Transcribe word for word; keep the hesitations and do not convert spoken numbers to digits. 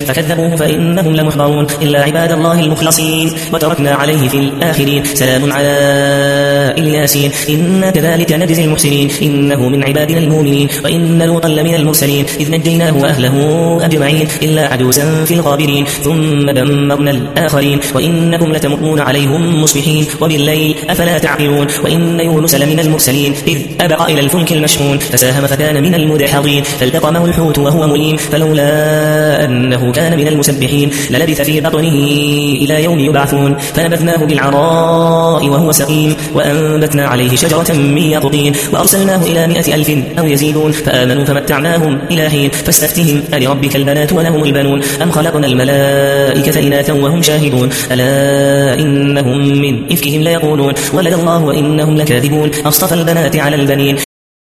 فكذبوه فإنهم لمحضرون إلا عباد الله المخلصين. وتركنا عليه في الآخرين سلام على الياسين إنا كذلك نجزي المحسنين إنه من عبادنا المؤمنين. وإن لوطا لمن المرسلين إذ نجيناه وأهله أجمعين إلا عجوزا في الغابرين ثم دمرنا الآخرين. وإنكم لتمرون عليهم مصبحين وبالليل أفلا تعقلون. وإن يونس لمن المرسلين إذ أبق إلى الفلك المشحون فساهم فكان من المدحضين فالتقمه الحوت وهو مليم فلولا أنه كان من المسبحين للبث في بطنه إلى يوم يبعثون. فنبذناه بالعراء وهو سقيم وأنبتنا عليه شجرة من يقطين وأرسلناه إلى مئة ألف أو يزيدون فآمنوا فمتعناهم إلى حين. فاستفتهم ألربك البنات ولهم البنون أم خلقنا الملائكة إناثا وهم شاهدون ألا إنهم من إفكهم ليقولون ولد الله وإنهم لكاذبون أصطفى البنات على البنين